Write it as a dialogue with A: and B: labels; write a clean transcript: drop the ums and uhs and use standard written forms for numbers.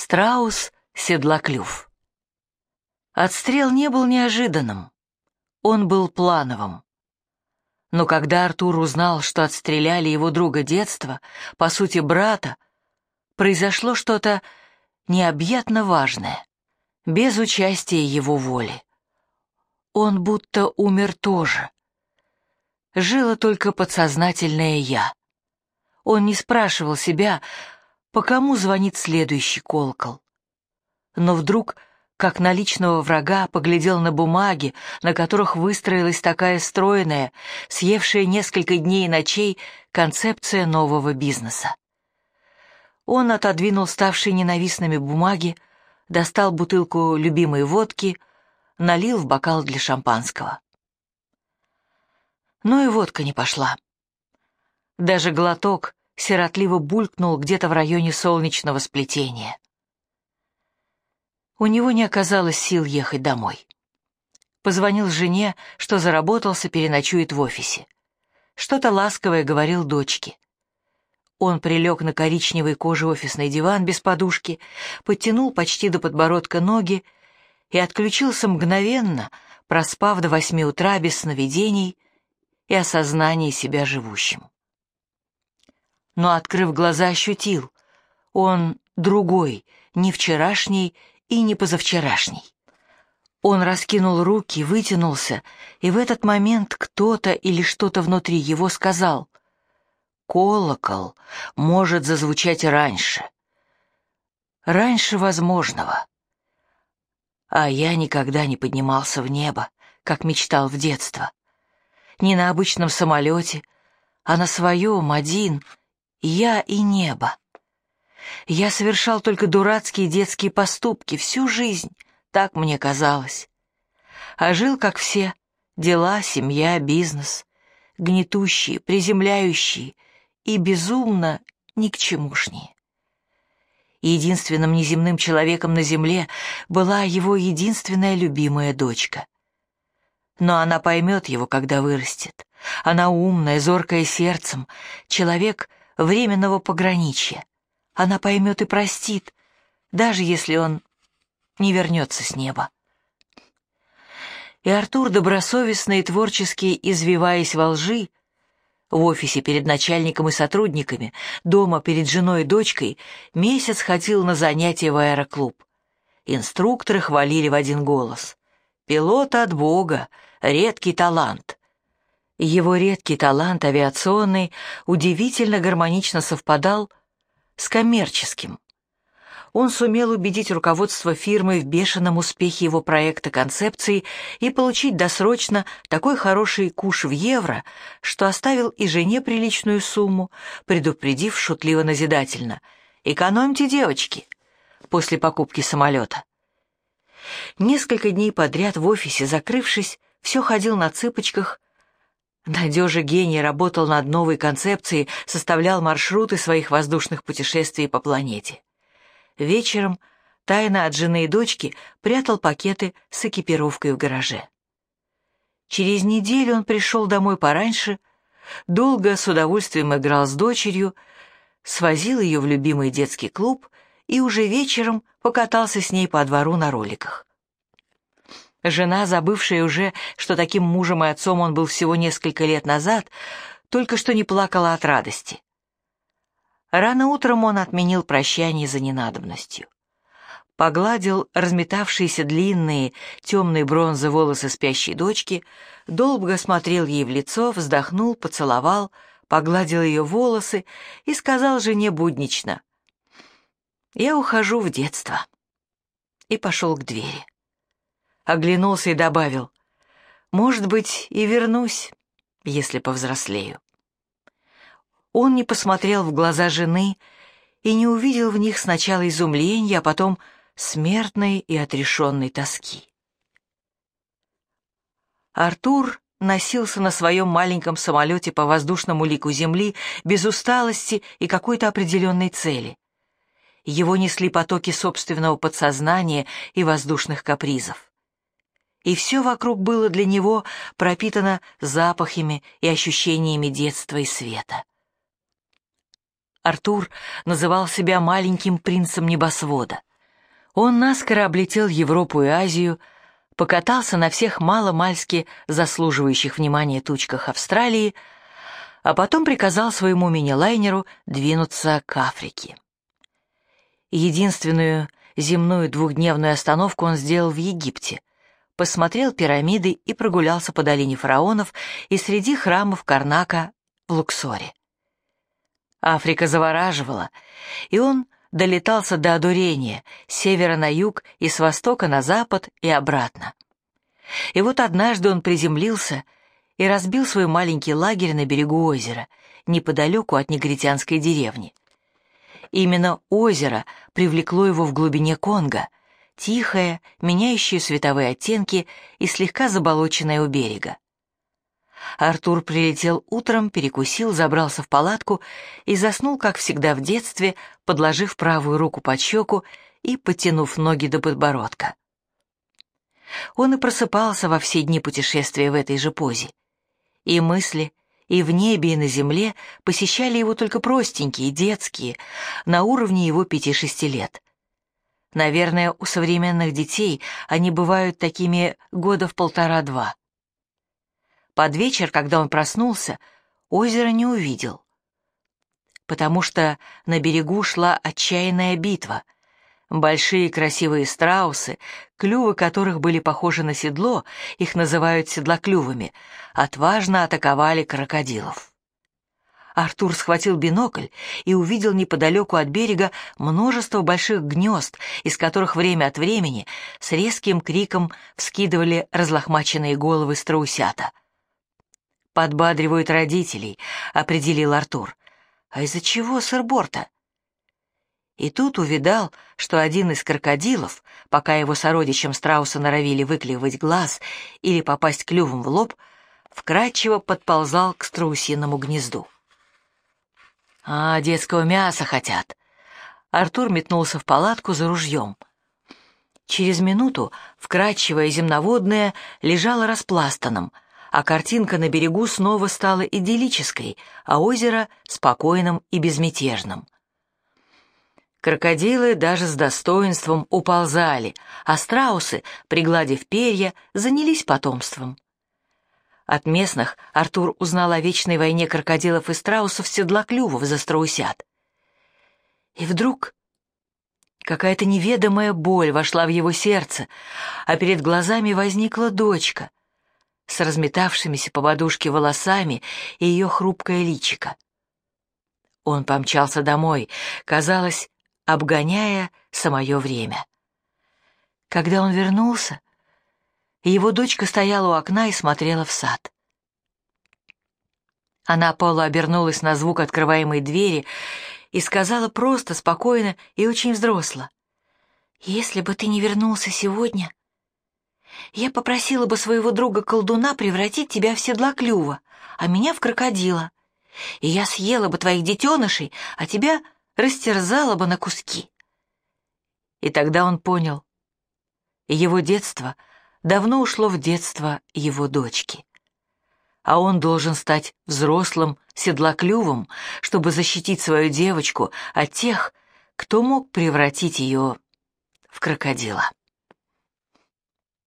A: Страус-седлоклюв. Отстрел не был неожиданным, он был плановым. Но когда Артур узнал, что отстреляли его друга детства, по сути брата, произошло что-то необъятно важное, без участия его воли. Он будто умер тоже. Жило только подсознательное «я». Он не спрашивал себя, по кому звонит следующий колокол. Но вдруг, как на личного врага, поглядел на бумаги, на которых выстроилась такая стройная, съевшая несколько дней и ночей концепция нового бизнеса. Он отодвинул ставшие ненавистными бумаги, достал бутылку любимой водки, налил в бокал для шампанского. Но и водка не пошла. Даже глоток сиротливо булькнул где-то в районе солнечного сплетения. У него не оказалось сил ехать домой. Позвонил жене, что заработался, переночует в офисе. Что-то ласковое говорил дочке. Он прилег на коричневой коже офисный диван без подушки, подтянул почти до подбородка ноги и отключился мгновенно, проспав до 8 утра без сновидений и осознания себя живущим. Но, открыв глаза, ощутил, он другой, не вчерашний и не позавчерашний. Он раскинул руки, вытянулся, и в этот момент кто-то или что-то внутри его сказал: «Колокол может зазвучать раньше. Раньше возможного». А я никогда не поднимался в небо, как мечтал в детство. Не на обычном самолете, а на своем, один, я и небо. Я совершал только дурацкие детские поступки всю жизнь, так мне казалось. А жил, как все, дела, семья, бизнес, гнетущие, приземляющие и безумно никчемушние. Единственным неземным человеком на земле была его единственная любимая дочка. Но она поймет его, когда вырастет. Она умная, зоркая сердцем, человек временного пограничья. Она поймет и простит, даже если он не вернется с неба. И Артур, добросовестно и творчески извиваясь во лжи, в офисе перед начальником и сотрудниками, дома перед женой и дочкой, месяц ходил на занятия в аэроклуб. Инструкторы хвалили в один голос: «Пилот от Бога, редкий талант». Его редкий талант авиационный удивительно гармонично совпадал с коммерческим. Он сумел убедить руководство фирмы в бешеном успехе его проекта концепции и получить досрочно такой хороший куш в евро, что оставил и жене приличную сумму, предупредив шутливо-назидательно: «Экономьте, девочки», после покупки самолета. Несколько дней подряд в офисе, закрывшись, все ходил на цыпочках. Надежа гений работал над новой концепцией, составлял маршруты своих воздушных путешествий по планете. Вечером, тайно от жены и дочки, прятал пакеты с экипировкой в гараже. Через неделю он пришел домой пораньше, долго с удовольствием играл с дочерью, свозил ее в любимый детский клуб и уже вечером покатался с ней по двору на роликах. Жена, забывшая уже, что таким мужем и отцом он был всего несколько лет назад, только что не плакала от радости. Рано утром он отменил прощание за ненадобностью. Погладил разметавшиеся длинные темные бронзовые волосы спящей дочки, долго смотрел ей в лицо, вздохнул, поцеловал, погладил ее волосы и сказал жене буднично: «Я ухожу в детство», и пошел к двери. Оглянулся и добавил: «Может быть, и вернусь, если повзрослею». Он не посмотрел в глаза жены и не увидел в них сначала изумления, а потом смертной и отрешенной тоски. Артур носился на своем маленьком самолете по воздушному лику земли без усталости и какой-то определенной цели. Его несли потоки собственного подсознания и воздушных капризов. И все вокруг было для него пропитано запахами и ощущениями детства и света. Артур называл себя маленьким принцем небосвода. Он наскоро облетел Европу и Азию, покатался на всех мало-мальски заслуживающих внимания тучках Австралии, а потом приказал своему мини-лайнеру двинуться к Африке. Единственную земную двухдневную остановку он сделал в Египте, посмотрел пирамиды и прогулялся по долине фараонов и среди храмов Карнака в Луксоре. Африка завораживала, и он долетался до одурения с севера на юг и с востока на запад и обратно. И вот однажды он приземлился и разбил свой маленький лагерь на берегу озера, неподалеку от негритянской деревни. Именно озеро привлекло его в глубине Конго, тихое, меняющее световые оттенки и слегка заболоченное у берега. Артур прилетел утром, перекусил, забрался в палатку и заснул, как всегда в детстве, подложив правую руку под щеку и подтянув ноги до подбородка. Он и просыпался во все дни путешествия в этой же позе. И мысли, и в небе, и на земле посещали его только простенькие, детские, на уровне его 5-6 лет. Наверное, у современных детей они бывают такими года в 1,5-2. Под вечер, когда он проснулся, озеро не увидел, потому что на берегу шла отчаянная битва. Большие красивые страусы, клювы которых были похожи на седло, их называют седлоклювами, отважно атаковали крокодилов. Артур схватил бинокль и увидел неподалеку от берега множество больших гнезд, из которых время от времени с резким криком вскидывали разлохмаченные головы страусята. «Подбадривают родителей», — определил Артур. «А из-за чего сыр-борта?» И тут увидал, что один из крокодилов, пока его сородичам страуса норовили выклевать глаз или попасть клювом в лоб, вкрадчиво подползал к страусиному гнезду. «А, детского мяса хотят!» Артур метнулся в палатку за ружьем. Через минуту вкрадчивое земноводное лежало распластанным, а картинка на берегу снова стала идиллической, а озеро — спокойным и безмятежным. Крокодилы даже с достоинством уползали, а страусы, пригладив перья, занялись потомством. От местных Артур узнал о вечной войне крокодилов и страусов-седлоклювов за страусят. И вдруг какая-то неведомая боль вошла в его сердце, а перед глазами возникла дочка с разметавшимися по подушке волосами и ее хрупкое личико. Он помчался домой, казалось, обгоняя самое время. Когда он вернулся, его дочка стояла у окна и смотрела в сад. Она полуобернулась на звук открываемой двери и сказала просто, спокойно и очень взросло: «Если бы ты не вернулся сегодня, я попросила бы своего друга-колдуна превратить тебя в седлоклюва, а меня в крокодила, и я съела бы твоих детенышей, а тебя растерзала бы на куски». И тогда он понял, его детство давно ушло в детство его дочки, а он должен стать взрослым седлоклювом, чтобы защитить свою девочку от тех, кто мог превратить ее в крокодила.